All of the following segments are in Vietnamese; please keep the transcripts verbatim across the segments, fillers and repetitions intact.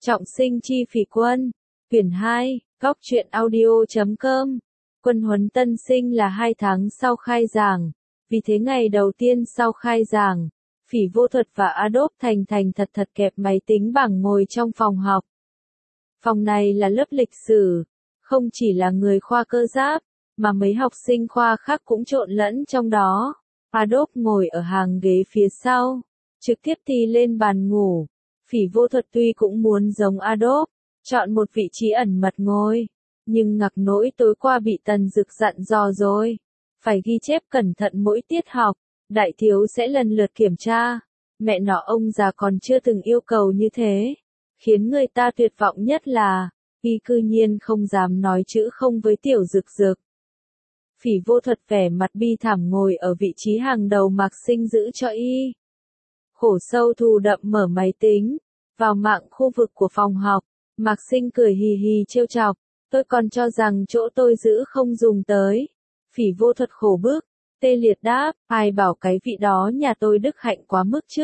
Trọng sinh chi phỉ quân. Quyển hai, góc truyện audio chấm com. Quân huấn tân sinh là hai tháng sau khai giảng. Vì thế ngày đầu tiên sau khai giảng, Phỉ Vô Thuật và Adobe thành thành thật thật kẹp máy tính bảng ngồi trong phòng học. Phòng này là lớp lịch sử, không chỉ là người khoa cơ giáp, mà mấy học sinh khoa khác cũng trộn lẫn trong đó. Adobe ngồi ở hàng ghế phía sau, trực tiếp thì lên bàn ngủ. Phỉ Vô Thuật tuy cũng muốn giống Adobe, chọn một vị trí ẩn mật ngồi, nhưng ngặc nỗi tối qua bị Tần Dực dặn dò rồi, phải ghi chép cẩn thận mỗi tiết học, đại thiếu sẽ lần lượt kiểm tra. Mẹ nó ông già còn chưa từng yêu cầu như thế. Khiến người ta tuyệt vọng nhất là, y cư nhiên không dám nói chữ không với Tiểu Dực Dực. Phỉ Vô Thuật vẻ mặt bi thảm ngồi ở vị trí hàng đầu Mạc Sinh giữ cho y. Khổ sâu thù đậm mở máy tính, vào mạng khu vực của phòng học, Mạc Sinh cười hì hì trêu chọc, tôi còn cho rằng chỗ tôi giữ không dùng tới. Phỉ Vô Thuật khổ bức, tê liệt đáp, ai bảo cái vị đó nhà tôi đức hạnh quá mức chứ.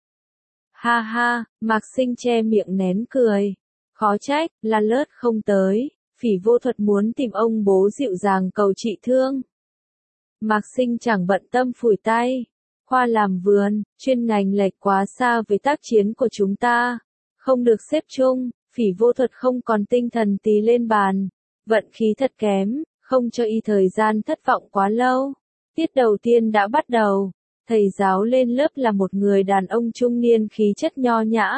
Ha ha, Mạc Sinh che miệng nén cười, khó trách, là lớt không tới, Phỉ Vô Thuật muốn tìm ông bố dịu dàng cầu trị thương. Mạc Sinh chẳng bận tâm phủi tay, khoa làm vườn, chuyên ngành lệch quá xa với tác chiến của chúng ta, không được xếp chung. Phỉ Vô Thuật không còn tinh thần tí lên bàn, vận khí thật kém, không cho y thời gian thất vọng quá lâu. Tiết đầu tiên đã bắt đầu, thầy giáo lên lớp là một người đàn ông trung niên khí chất nho nhã.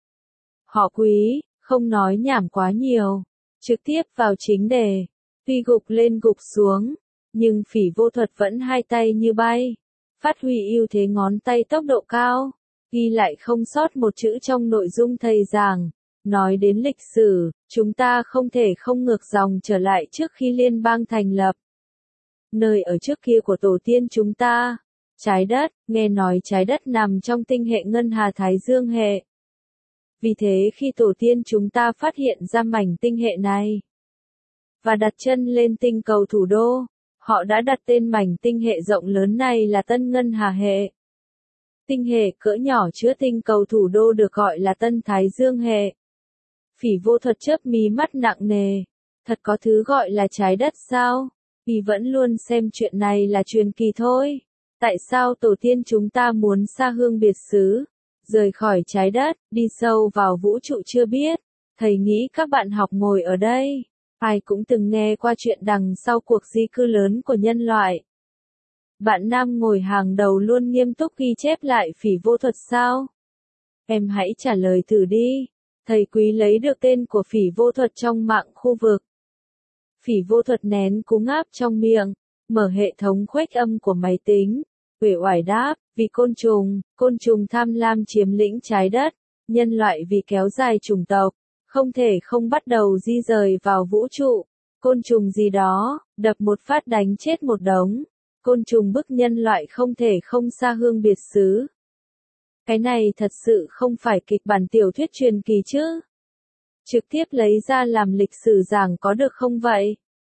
Họ Quý, không nói nhảm quá nhiều, trực tiếp vào chính đề, tuy gục lên gục xuống, nhưng Phỉ Vô Thuật vẫn hai tay như bay, phát huy ưu thế ngón tay tốc độ cao, ghi lại không sót một chữ trong nội dung thầy giảng. Nói đến lịch sử, chúng ta không thể không ngược dòng trở lại trước khi liên bang thành lập. Nơi ở trước kia của tổ tiên chúng ta, trái đất, nghe nói trái đất nằm trong tinh hệ ngân hà Thái Dương hệ. Vì thế khi tổ tiên chúng ta phát hiện ra mảnh tinh hệ này, và đặt chân lên tinh cầu thủ đô, họ đã đặt tên mảnh tinh hệ rộng lớn này là Tân Ngân Hà hệ. Tinh hệ cỡ nhỏ chứa tinh cầu thủ đô được gọi là Tân Thái Dương hệ. Phỉ Vô Thuật chớp mí mắt nặng nề, thật có thứ gọi là trái đất sao? Y vẫn luôn xem chuyện này là truyền kỳ thôi. Tại sao tổ tiên chúng ta muốn xa hương biệt xứ, rời khỏi trái đất, đi sâu vào vũ trụ chưa biết? Thầy nghĩ các bạn học ngồi ở đây, ai cũng từng nghe qua chuyện đằng sau cuộc di cư lớn của nhân loại. Bạn nam ngồi hàng đầu luôn nghiêm túc ghi chép lại Phỉ Vô Thuật sao? Em hãy trả lời thử đi. Thầy Quý lấy được tên của Phỉ Vô Thuật trong mạng khu vực. Phỉ Vô Thuật nén cú ngáp trong miệng, mở hệ thống khuếch âm của máy tính, uể oải đáp, vì côn trùng, côn trùng tham lam chiếm lĩnh trái đất, nhân loại vì kéo dài chủng tộc, không thể không bắt đầu di rời vào vũ trụ. Côn trùng gì đó, đập một phát đánh chết một đống. Côn trùng bức nhân loại không thể không xa hương biệt xứ. Cái này thật sự không phải kịch bản tiểu thuyết truyền kỳ chứ. Trực tiếp lấy ra làm lịch sử giảng có được không vậy?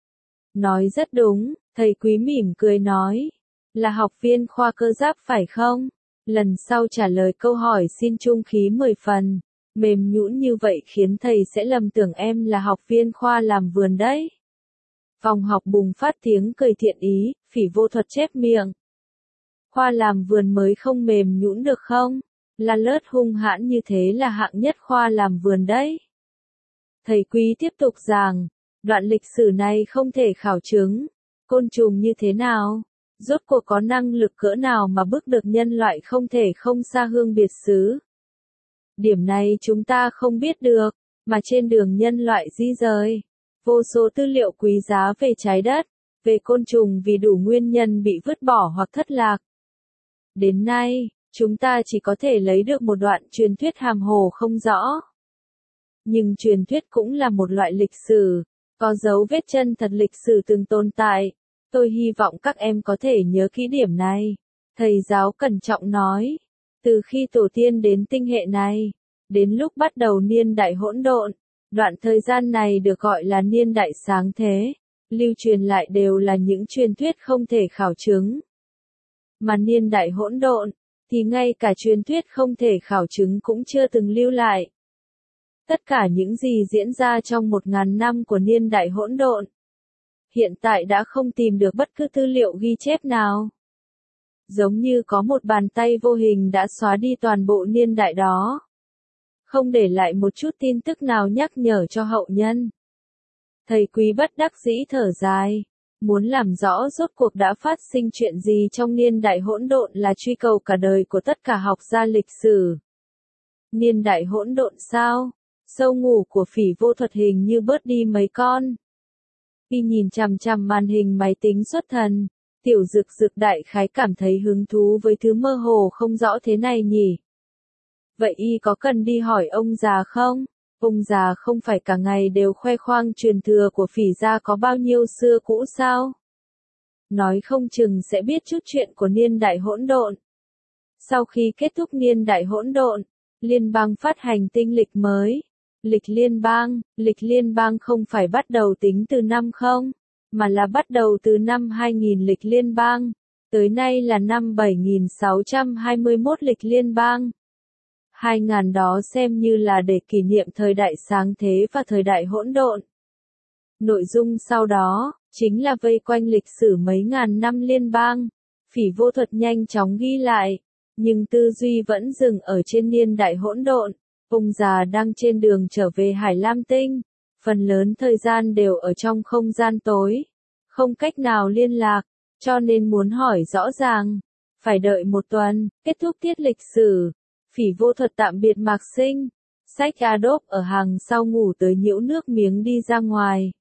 Nói rất đúng, thầy Quý mỉm cười nói. Là học viên khoa cơ giáp phải không? Lần sau trả lời câu hỏi xin trung khí mười phần. Mềm nhũn như vậy khiến thầy sẽ lầm tưởng em là học viên khoa làm vườn đấy. Phòng học bùng phát tiếng cười thiện ý, Phỉ Vô Thuật chép miệng. Khoa làm vườn mới không mềm nhũn được không? Là lớt hung hãn như thế là hạng nhất khoa làm vườn đấy. Thầy Quý tiếp tục giảng, đoạn lịch sử này không thể khảo chứng. Côn trùng như thế nào? Rốt cuộc có năng lực cỡ nào mà bức được nhân loại không thể không xa hương biệt xứ? Điểm này chúng ta không biết được, mà trên đường nhân loại di rời, vô số tư liệu quý giá về trái đất, về côn trùng vì đủ nguyên nhân bị vứt bỏ hoặc thất lạc. Đến nay, chúng ta chỉ có thể lấy được một đoạn truyền thuyết hàm hồ không rõ. Nhưng truyền thuyết cũng là một loại lịch sử, có dấu vết chân thật lịch sử từng tồn tại. Tôi hy vọng các em có thể nhớ kỹ điểm này. Thầy giáo cẩn trọng nói, từ khi tổ tiên đến tinh hệ này, đến lúc bắt đầu niên đại hỗn độn, đoạn thời gian này được gọi là niên đại sáng thế, lưu truyền lại đều là những truyền thuyết không thể khảo chứng. Mà niên đại hỗn độn, thì ngay cả truyền thuyết không thể khảo chứng cũng chưa từng lưu lại. Tất cả những gì diễn ra trong một ngàn năm của niên đại hỗn độn, hiện tại đã không tìm được bất cứ tư liệu ghi chép nào. Giống như có một bàn tay vô hình đã xóa đi toàn bộ niên đại đó, không để lại một chút tin tức nào nhắc nhở cho hậu nhân. Thầy Quý bất đắc dĩ thở dài, muốn làm rõ rốt cuộc đã phát sinh chuyện gì trong niên đại hỗn độn là truy cầu cả đời của tất cả học gia lịch sử. Niên đại hỗn độn sao? Sâu ngủ của Phỉ Vô Thuật hình như bớt đi mấy con. Khi nhìn chằm chằm màn hình máy tính xuất thần, Tiểu Dực Dực đại khái cảm thấy hứng thú với thứ mơ hồ không rõ thế này nhỉ. Vậy y có cần đi hỏi ông già không? Ông già không phải cả ngày đều khoe khoang truyền thừa của Phỉ gia có bao nhiêu xưa cũ sao? Nói không chừng sẽ biết chút chuyện của niên đại hỗn độn. Sau khi kết thúc niên đại hỗn độn, liên bang phát hành tinh lịch mới. Lịch liên bang, lịch liên bang không phải bắt đầu tính từ năm không, mà là bắt đầu từ năm hai nghìn lịch liên bang, tới nay là năm bảy nghìn sáu trăm hai mươi mốt lịch liên bang. hai nghìn đó xem như là để kỷ niệm thời đại sáng thế và thời đại hỗn độn. Nội dung sau đó, chính là vây quanh lịch sử mấy ngàn năm liên bang. Phỉ Vô Thuật nhanh chóng ghi lại, nhưng tư duy vẫn dừng ở trên niên đại hỗn độn. Ông già đang trên đường trở về Hải Lam Tinh, phần lớn thời gian đều ở trong không gian tối, không cách nào liên lạc, cho nên muốn hỏi rõ ràng. Phải đợi một tuần, kết thúc tiết lịch sử. Phỉ Vô Thuật tạm biệt Mạc Sinh, xách Adobe ở hàng sau ngủ tới nhiễu nước miếng đi ra ngoài.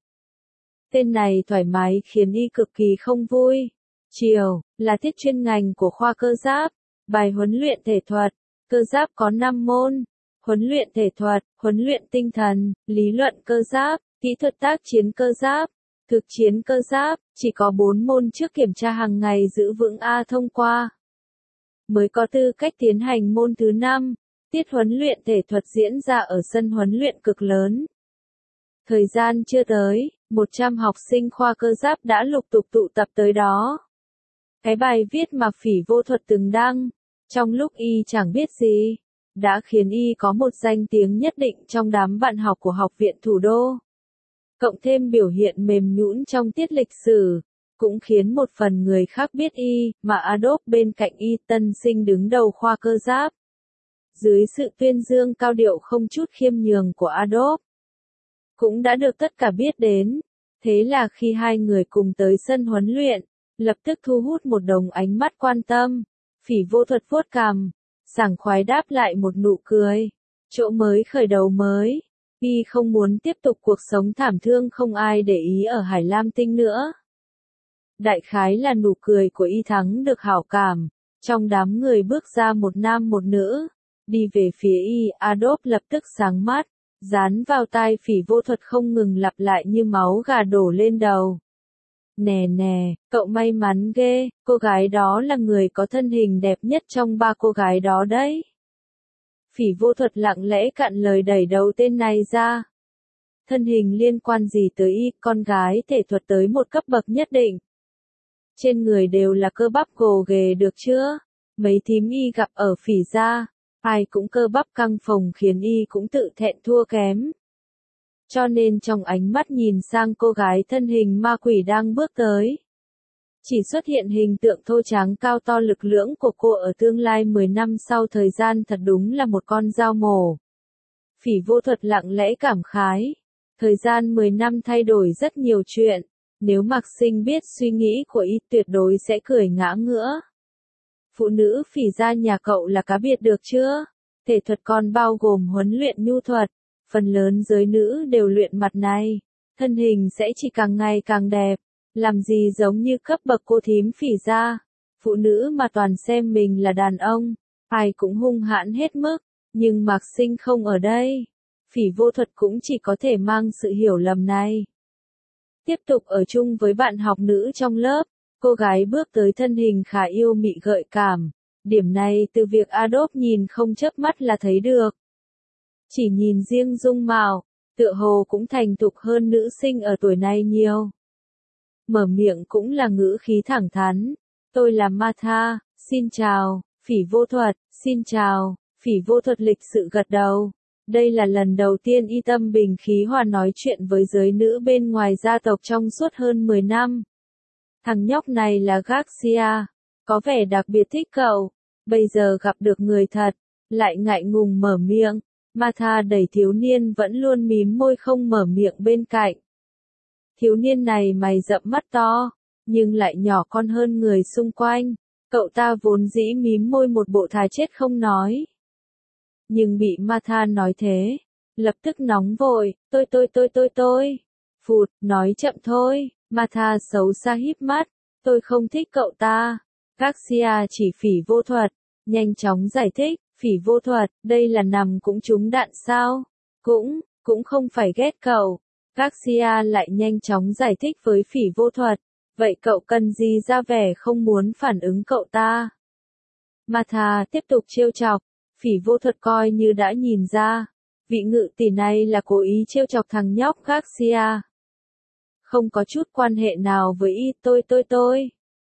Tên này thoải mái khiến y cực kỳ không vui. Chiều, là tiết chuyên ngành của khoa cơ giáp, bài huấn luyện thể thuật. Cơ giáp có năm môn: huấn luyện thể thuật, huấn luyện tinh thần, lý luận cơ giáp, kỹ thuật tác chiến cơ giáp, thực chiến cơ giáp. Chỉ có bốn môn trước kiểm tra hàng ngày giữ vững A thông qua, mới có tư cách tiến hành môn thứ năm. Tiết huấn luyện thể thuật diễn ra ở sân huấn luyện cực lớn. Thời gian chưa tới, một trăm học sinh khoa cơ giáp đã lục tục tụ tập tới đó. Cái bài viết mà Phỉ Vô Thuật từng đăng, trong lúc y chẳng biết gì, đã khiến y có một danh tiếng nhất định trong đám bạn học của học viện thủ đô. Cộng thêm biểu hiện mềm nhũn trong tiết lịch sử, cũng khiến một phần người khác biết y, mà Adobe bên cạnh y tân sinh đứng đầu khoa cơ giáp. Dưới sự tuyên dương cao điệu không chút khiêm nhường của Adobe, cũng đã được tất cả biết đến. Thế là khi hai người cùng tới sân huấn luyện, lập tức thu hút một đống ánh mắt quan tâm. Phỉ Vô Thuật vuốt cằm, sảng khoái đáp lại một nụ cười. Chỗ mới khởi đầu mới, y không muốn tiếp tục cuộc sống thảm thương không ai để ý ở Hải Lam Tinh nữa. Đại khái là nụ cười của y thắng được hảo cảm. Trong đám người bước ra một nam một nữ, đi về phía y. Adobe lập tức sáng mắt, dán vào tai Phỉ Vô Thuật không ngừng lặp lại như máu gà đổ lên đầu. Nè nè, cậu may mắn ghê, cô gái đó là người có thân hình đẹp nhất trong ba cô gái đó đấy. Phỉ Vô Thuật lặng lẽ cạn lời đẩy đầu tên này ra. Thân hình liên quan gì tới y, con gái thể thuật tới một cấp bậc nhất định. Trên người đều là cơ bắp gồ ghề được chưa? Mấy thím y gặp ở Phỉ gia, ai cũng cơ bắp căng phồng khiến y cũng tự thẹn thua kém. Cho nên trong ánh mắt nhìn sang cô gái thân hình ma quỷ đang bước tới, chỉ xuất hiện hình tượng thô tráng cao to lực lưỡng của cô ở tương lai mười năm sau. Thời gian thật đúng là một con dao mổ. Phỉ Vô Thuật lặng lẽ cảm khái. Thời gian mười năm thay đổi rất nhiều chuyện. Nếu Mạc Sinh biết suy nghĩ của y tuyệt đối sẽ cười ngã ngửa. Phụ nữ Phỉ gia nhà cậu là cá biệt được chưa? Thể thuật còn bao gồm huấn luyện nhu thuật. Phần lớn giới nữ đều luyện mặt này. Thân hình sẽ chỉ càng ngày càng đẹp. Làm gì giống như cấp bậc cô thím Phỉ gia. Phụ nữ mà toàn xem mình là đàn ông, ai cũng hung hãn hết mức. Nhưng Mạc Sinh không ở đây. Phỉ Vô Thuật cũng chỉ có thể mang sự hiểu lầm này. Tiếp tục ở chung với bạn học nữ trong lớp, cô gái bước tới thân hình khá yêu mị gợi cảm. Điểm này từ việc Adobe nhìn không chớp mắt là thấy được. Chỉ nhìn riêng dung mạo, tựa hồ cũng thành thục hơn nữ sinh ở tuổi này nhiều. Mở miệng cũng là ngữ khí thẳng thắn. Tôi là Martha, xin chào. Phỉ Vô Thuật, xin chào. Phỉ Vô Thuật lịch sự gật đầu. Đây là lần đầu tiên y tâm bình khí hòa nói chuyện với giới nữ bên ngoài gia tộc trong suốt hơn mười năm. Thằng nhóc này là Garcia, có vẻ đặc biệt thích cậu, bây giờ gặp được người thật, lại ngại ngùng mở miệng. Martha đẩy thiếu niên vẫn luôn mím môi không mở miệng bên cạnh. Thiếu niên này mày rậm mắt to, nhưng lại nhỏ con hơn người xung quanh, cậu ta vốn dĩ mím môi một bộ thà chết không nói. Nhưng bị Martha nói thế, lập tức nóng vội, tôi tôi tôi tôi tôi, phụt, nói chậm thôi. Martha xấu xa híp mắt, tôi không thích cậu ta. Garcia chỉ Phỉ Vô Thuật, nhanh chóng giải thích, Phỉ Vô Thuật, đây là nằm cũng trúng đạn sao? Cũng, cũng không phải ghét cậu. Garcia lại nhanh chóng giải thích với Phỉ Vô Thuật, vậy cậu cần gì ra vẻ không muốn phản ứng cậu ta? Martha tiếp tục trêu chọc, Phỉ Vô Thuật coi như đã nhìn ra, vị ngự tỷ này là cố ý trêu chọc thằng nhóc Garcia. Không có chút quan hệ nào với y tôi tôi tôi.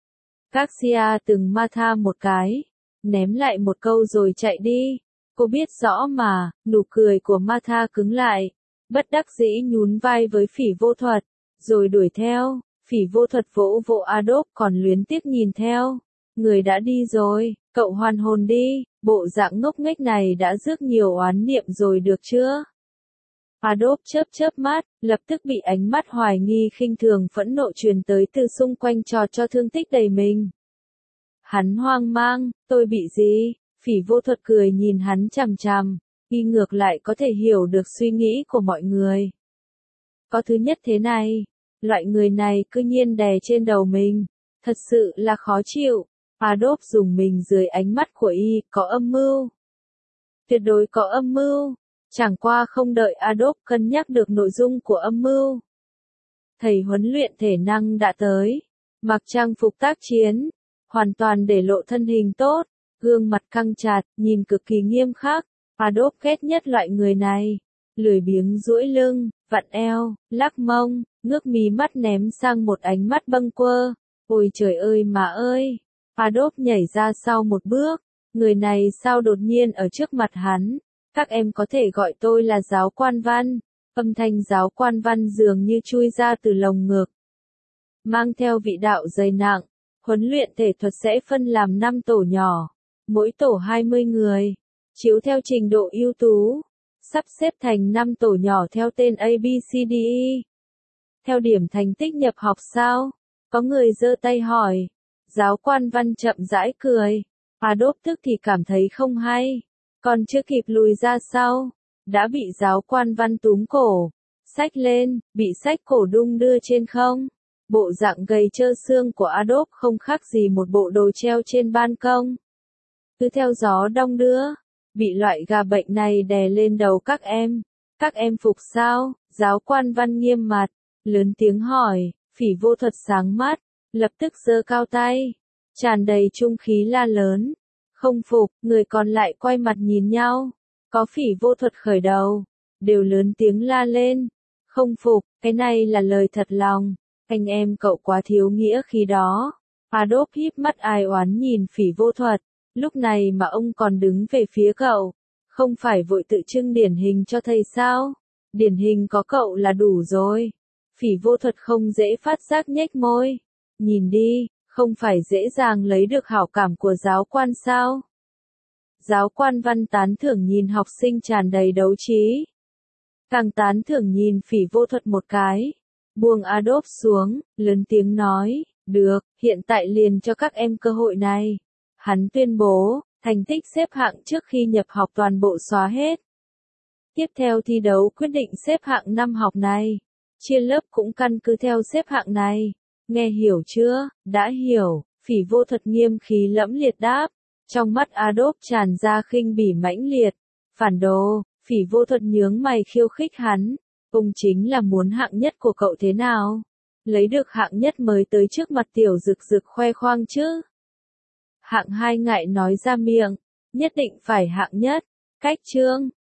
Garcia từng Martha một cái, ném lại một câu rồi chạy đi. Cô biết rõ mà, nụ cười của Martha cứng lại, bất đắc dĩ nhún vai với Phỉ Vô Thuật, rồi đuổi theo. Phỉ Vô Thuật vỗ vỗ Adolf còn luyến tiếc nhìn theo. Người đã đi rồi, cậu hoàn hồn đi, bộ dạng ngốc nghếch này đã rước nhiều oán niệm rồi được chưa? Adolf chớp chớp mắt, lập tức bị ánh mắt hoài nghi khinh thường phẫn nộ truyền tới từ xung quanh trò cho thương tích đầy mình. Hắn hoang mang, tôi bị gì? Phỉ Vô Thuật cười nhìn hắn chằm chằm, y ngược lại có thể hiểu được suy nghĩ của mọi người. Có thứ nhất thế này, loại người này cứ nhiên đè trên đầu mình, thật sự là khó chịu. Adolf dùng mình dưới ánh mắt của y, có âm mưu. Tuyệt đối có âm mưu. Chẳng qua không đợi Adolf cân nhắc được nội dung của âm mưu. Thầy huấn luyện thể năng đã tới, mặc trang phục tác chiến, hoàn toàn để lộ thân hình tốt, gương mặt căng chặt, nhìn cực kỳ nghiêm khắc. Adolf ghét nhất loại người này, lười biếng duỗi lưng, vặn eo, lắc mông, ngước mí mắt ném sang một ánh mắt bâng quơ. Ôi trời ơi mà ơi! Adolf nhảy ra sau một bước, người này sao đột nhiên ở trước mặt hắn. Các em có thể gọi tôi là giáo quan Văn. Âm thanh giáo quan Văn dường như chui ra từ lồng ngực. Mang theo vị đạo dày nặng, huấn luyện thể thuật sẽ phân làm năm tổ nhỏ, mỗi tổ hai mươi người, chiếu theo trình độ ưu tú, sắp xếp thành năm tổ nhỏ theo tên A B C D E. Theo điểm thành tích nhập học sao? Có người giơ tay hỏi. Giáo quan Văn chậm rãi cười. Adolf tức thì cảm thấy không hay. Còn chưa kịp lùi ra sau, đã bị giáo quan Văn túm cổ, xách lên, bị xách cổ đung đưa trên không. Bộ dạng gầy trơ xương của Adolf không khác gì một bộ đồ treo trên ban công. Cứ theo gió đong đưa, bị loại gà bệnh này đè lên đầu các em. Các em phục sao? Giáo quan Văn nghiêm mặt, lớn tiếng hỏi. Phỉ Vô Thuật sáng mắt, lập tức giơ cao tay, tràn đầy trung khí la lớn. Không phục, người còn lại quay mặt nhìn nhau. Có Phỉ Vô Thuật khởi đầu, đều lớn tiếng la lên. Không phục, cái này là lời thật lòng. Anh em cậu quá thiếu nghĩa khi đó. Adolf híp mắt ai oán nhìn Phỉ Vô Thuật. Lúc này mà ông còn đứng về phía cậu. Không phải vội tự trưng điển hình cho thầy sao? Điển hình có cậu là đủ rồi. Phỉ Vô Thuật không dễ phát giác nhếch môi. Nhìn đi. Không phải dễ dàng lấy được hảo cảm của giáo quan sao? Giáo quan Văn tán thưởng nhìn học sinh tràn đầy đấu trí. Càng tán thưởng nhìn Phỉ Vô Thuật một cái. Buông Adolf xuống, lớn tiếng nói, được, hiện tại liền cho các em cơ hội này. Hắn tuyên bố, thành tích xếp hạng trước khi nhập học toàn bộ xóa hết. Tiếp theo thi đấu quyết định xếp hạng năm học này. Chia lớp cũng căn cứ theo xếp hạng này. Nghe hiểu chưa? Đã hiểu. Phỉ Vô Thuật nghiêm khí lẫm liệt đáp. Trong mắt Adolf tràn ra khinh bỉ mãnh liệt. Phản đồ. Phỉ Vô Thuật nhướng mày khiêu khích hắn. Ông chính là muốn hạng nhất của cậu thế nào? Lấy được hạng nhất mới tới trước mặt tiểu rực rực khoe khoang chứ. Hạng hai ngại nói ra miệng. Nhất định phải hạng nhất. Cách chương.